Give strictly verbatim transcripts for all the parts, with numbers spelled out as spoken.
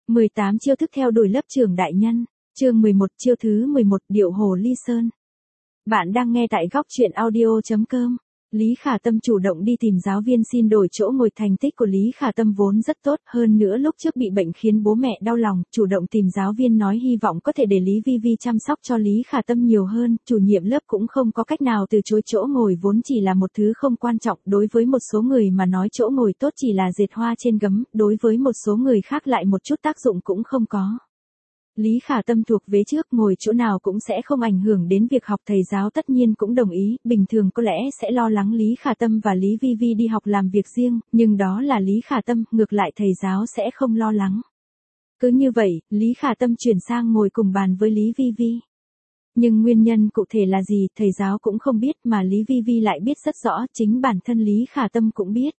mười tám chiêu thức theo đuổi lớp trưởng đại nhân. Chương mười một, chiêu thứ mười một, điệu hồ ly sơn. Bạn đang nghe tại góc truyện audio chấm com. Lý Khả Tâm chủ động đi tìm giáo viên xin đổi chỗ ngồi. Thành tích của Lý Khả Tâm vốn rất tốt, hơn nữa lúc trước bị bệnh khiến bố mẹ đau lòng, chủ động tìm giáo viên nói hy vọng có thể để Lý Vi Vi chăm sóc cho Lý Khả Tâm nhiều hơn. Chủ nhiệm lớp cũng không có cách nào từ chối. Chỗ ngồi vốn chỉ là một thứ không quan trọng, đối với một số người mà nói chỗ ngồi tốt chỉ là dệt hoa trên gấm, đối với một số người khác lại một chút tác dụng cũng không có. Lý Khả Tâm thuộc vế trước, ngồi chỗ nào cũng sẽ không ảnh hưởng đến việc học. Thầy giáo tất nhiên cũng đồng ý, bình thường có lẽ sẽ lo lắng Lý Khả Tâm và Lý Vi Vi đi học làm việc riêng, nhưng đó là Lý Khả Tâm, ngược lại thầy giáo sẽ không lo lắng. Cứ như vậy, Lý Khả Tâm chuyển sang ngồi cùng bàn với Lý Vi Vi. Nhưng nguyên nhân cụ thể là gì, thầy giáo cũng không biết, mà Lý Vi Vi lại biết rất rõ, chính bản thân Lý Khả Tâm cũng biết.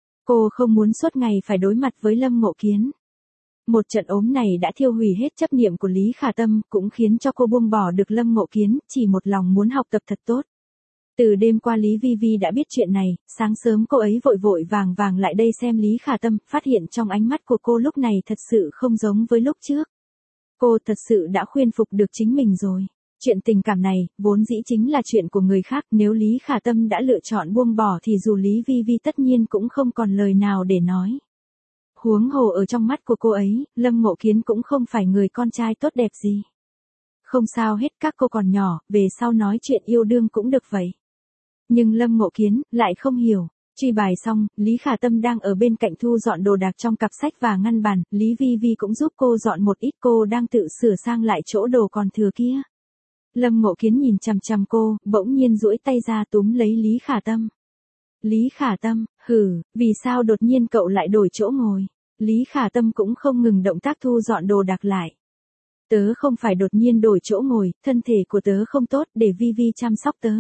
Cô không muốn suốt ngày phải đối mặt với Lâm Ngộ Kiến. Một trận ốm này đã thiêu hủy hết chấp niệm của Lý Khả Tâm, cũng khiến cho cô buông bỏ được Lâm Ngộ Kiến, chỉ một lòng muốn học tập thật tốt. Từ đêm qua Lý Vi Vi đã biết chuyện này, sáng sớm cô ấy vội vội vàng vàng lại đây xem Lý Khả Tâm, phát hiện trong ánh mắt của cô lúc này thật sự không giống với lúc trước. Cô thật sự đã khuyên phục được chính mình rồi. Chuyện tình cảm này, vốn dĩ chính là chuyện của người khác, nếu Lý Khả Tâm đã lựa chọn buông bỏ thì dù Lý Vi Vi tất nhiên cũng không còn lời nào để nói. Huống hồ ở trong mắt của cô ấy, Lâm Ngộ Kiến cũng không phải người con trai tốt đẹp gì. Không sao hết, các cô còn nhỏ, về sau nói chuyện yêu đương cũng được vậy. Nhưng Lâm Ngộ Kiến lại không hiểu. Truy bài xong, Lý Khả Tâm đang ở bên cạnh thu dọn đồ đạc trong cặp sách và ngăn bàn, Lý Vi Vi cũng giúp cô dọn một ít, cô đang tự sửa sang lại chỗ đồ còn thừa kia. Lâm Ngộ Kiến nhìn chằm chằm cô, bỗng nhiên duỗi tay ra túm lấy Lý Khả Tâm. Lý Khả Tâm, hừ, vì sao đột nhiên cậu lại đổi chỗ ngồi? Lý Khả Tâm cũng không ngừng động tác thu dọn đồ đạc lại. Tớ không phải đột nhiên đổi chỗ ngồi, thân thể của tớ không tốt, để Vi Vi chăm sóc tớ.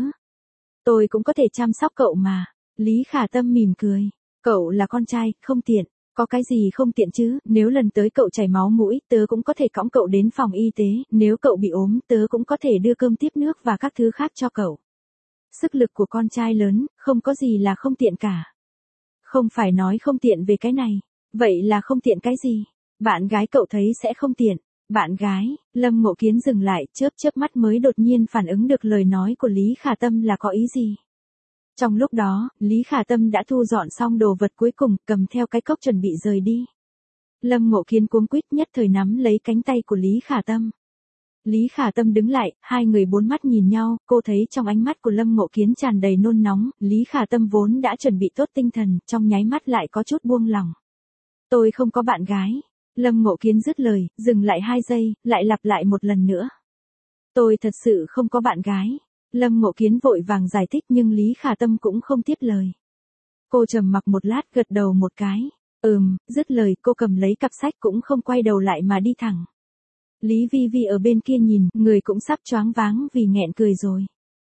Tôi cũng có thể chăm sóc cậu mà. Lý Khả Tâm mỉm cười. Cậu là con trai, không tiện. Có cái gì không tiện chứ, nếu lần tới cậu chảy máu mũi, tớ cũng có thể cõng cậu đến phòng y tế, nếu cậu bị ốm, tớ cũng có thể đưa cơm tiếp nước và các thứ khác cho cậu. Sức lực của con trai lớn, không có gì là không tiện cả. Không phải nói không tiện về cái này. Vậy là không tiện cái gì? Bạn gái cậu thấy sẽ không tiện. Bạn gái, Lâm Ngộ Kiến dừng lại, chớp chớp mắt mới đột nhiên phản ứng được lời nói của Lý Khả Tâm là có ý gì. Trong lúc đó, Lý Khả Tâm đã thu dọn xong đồ vật cuối cùng, cầm theo cái cốc chuẩn bị rời đi. Lâm Ngộ Kiến cuống quýt nhất thời nắm lấy cánh tay của Lý Khả Tâm. Lý Khả Tâm đứng lại, hai người bốn mắt nhìn nhau, cô thấy trong ánh mắt của Lâm Ngộ Kiến tràn đầy nôn nóng, Lý Khả Tâm vốn đã chuẩn bị tốt tinh thần, trong nháy mắt lại có chút buông lỏng. Tôi không có bạn gái. Lâm Ngộ Kiến dứt lời, dừng lại hai giây, lại lặp lại một lần nữa. Tôi thật sự không có bạn gái. Lâm Ngộ Kiến vội vàng giải thích nhưng Lý Khả Tâm cũng không tiếp lời. Cô trầm mặc một lát gật đầu một cái. Ừm, dứt lời cô cầm lấy cặp sách cũng không quay đầu lại mà đi thẳng. Lý Vi Vi ở bên kia nhìn, người cũng sắp choáng váng vì nghẹn cười rồi.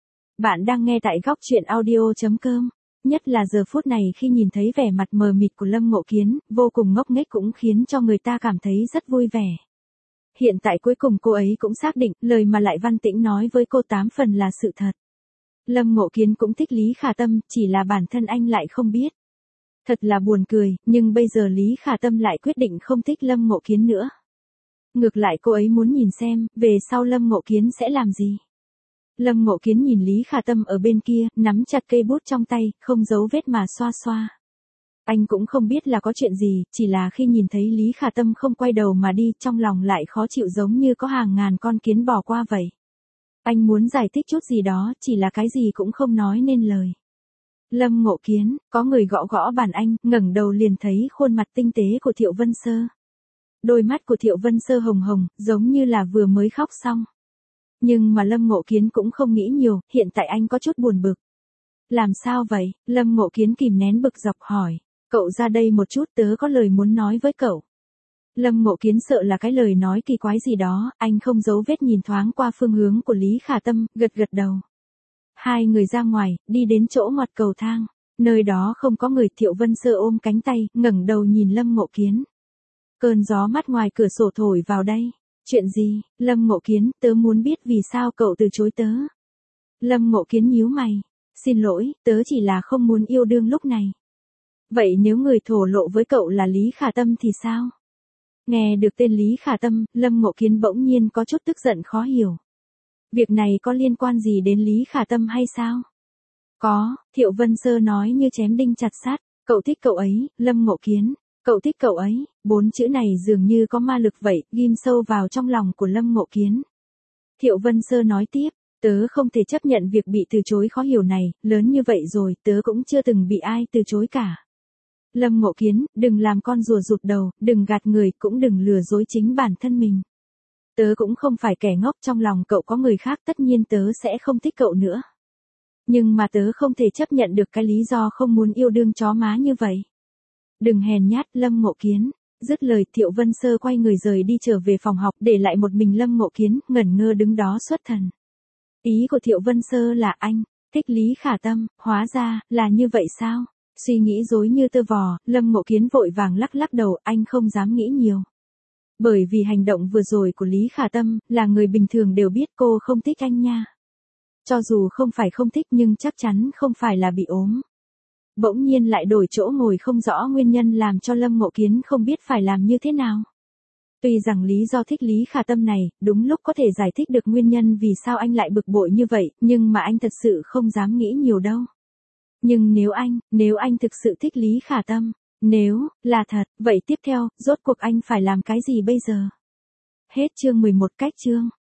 Bạn đang nghe tại góc truyện audio chấm com. Nhất là giờ phút này khi nhìn thấy vẻ mặt mờ mịt của Lâm Ngộ Kiến, vô cùng ngốc nghếch cũng khiến cho người ta cảm thấy rất vui vẻ. Hiện tại cuối cùng cô ấy cũng xác định, lời mà Lại Văn Tĩnh nói với cô tám phần là sự thật. Lâm Ngộ Kiến cũng thích Lý Khả Tâm, chỉ là bản thân anh lại không biết. Thật là buồn cười, nhưng bây giờ Lý Khả Tâm lại quyết định không thích Lâm Ngộ Kiến nữa. Ngược lại cô ấy muốn nhìn xem, về sau Lâm Ngộ Kiến sẽ làm gì. Lâm Ngộ Kiến nhìn Lý Khả Tâm ở bên kia, nắm chặt cây bút trong tay, không giấu vết mà xoa xoa. Anh cũng không biết là có chuyện gì, chỉ là khi nhìn thấy Lý Khả Tâm không quay đầu mà đi, trong lòng lại khó chịu giống như có hàng ngàn con kiến bò qua vậy. Anh muốn giải thích chút gì đó, chỉ là cái gì cũng không nói nên lời. Lâm Ngộ Kiến, có người gõ gõ bàn anh, ngẩng đầu liền thấy khuôn mặt tinh tế của Thiệu Vân Sơ. Đôi mắt của Thiệu Vân Sơ hồng hồng, giống như là vừa mới khóc xong. Nhưng mà Lâm Ngộ Kiến cũng không nghĩ nhiều, hiện tại anh có chút buồn bực. Làm sao vậy? Lâm Ngộ Kiến kìm nén bực dọc hỏi. Cậu ra đây một chút, tớ có lời muốn nói với cậu. Lâm Ngộ Kiến sợ là cái lời nói kỳ quái gì đó, anh không giấu vết nhìn thoáng qua phương hướng của Lý Khả Tâm, gật gật đầu. Hai người ra ngoài, đi đến chỗ ngoặt cầu thang. Nơi đó không có người, Thiệu Vân Sơ ôm cánh tay, ngẩng đầu nhìn Lâm Ngộ Kiến. Cơn gió mát ngoài cửa sổ thổi vào đây. Chuyện gì? Lâm Ngộ Kiến, tớ muốn biết vì sao cậu từ chối tớ. Lâm Ngộ Kiến nhíu mày. Xin lỗi, tớ chỉ là không muốn yêu đương lúc này. Vậy nếu người thổ lộ với cậu là Lý Khả Tâm thì sao? Nghe được tên Lý Khả Tâm, Lâm Ngộ Kiến bỗng nhiên có chút tức giận khó hiểu. Việc này có liên quan gì đến Lý Khả Tâm hay sao? Có, Thiệu Vân Sơ nói như chém đinh chặt sắt, cậu thích cậu ấy, Lâm Ngộ Kiến, cậu thích cậu ấy, bốn chữ này dường như có ma lực vậy, ghim sâu vào trong lòng của Lâm Ngộ Kiến. Thiệu Vân Sơ nói tiếp, tớ không thể chấp nhận việc bị từ chối khó hiểu này, lớn như vậy rồi, tớ cũng chưa từng bị ai từ chối cả. Lâm Ngộ Kiến, đừng làm con rùa rụt đầu, đừng gạt người, cũng đừng lừa dối chính bản thân mình. Tớ cũng không phải kẻ ngốc, trong lòng cậu có người khác, tất nhiên tớ sẽ không thích cậu nữa. Nhưng mà tớ không thể chấp nhận được cái lý do không muốn yêu đương chó má như vậy. Đừng hèn nhát, Lâm Ngộ Kiến. Dứt lời, Thiệu Vân Sơ quay người rời đi trở về phòng học, để lại một mình Lâm Ngộ Kiến, ngẩn ngơ đứng đó xuất thần. Ý của Thiệu Vân Sơ là anh thích Lý Khả Tâm, hóa ra là như vậy sao? Suy nghĩ rối như tơ vò, Lâm Ngộ Kiến vội vàng lắc lắc đầu, anh không dám nghĩ nhiều. Bởi vì hành động vừa rồi của Lý Khả Tâm, là người bình thường đều biết cô không thích anh nha. Cho dù không phải không thích nhưng chắc chắn không phải là bị ốm. Bỗng nhiên lại đổi chỗ ngồi không rõ nguyên nhân làm cho Lâm Ngộ Kiến không biết phải làm như thế nào. Tuy rằng lý do thích Lý Khả Tâm này, đúng lúc có thể giải thích được nguyên nhân vì sao anh lại bực bội như vậy, nhưng mà anh thật sự không dám nghĩ nhiều đâu. Nhưng nếu anh, nếu anh thực sự thích Lý Khả Tâm, nếu là thật, vậy tiếp theo, rốt cuộc anh phải làm cái gì bây giờ? Hết chương mười một cách chương.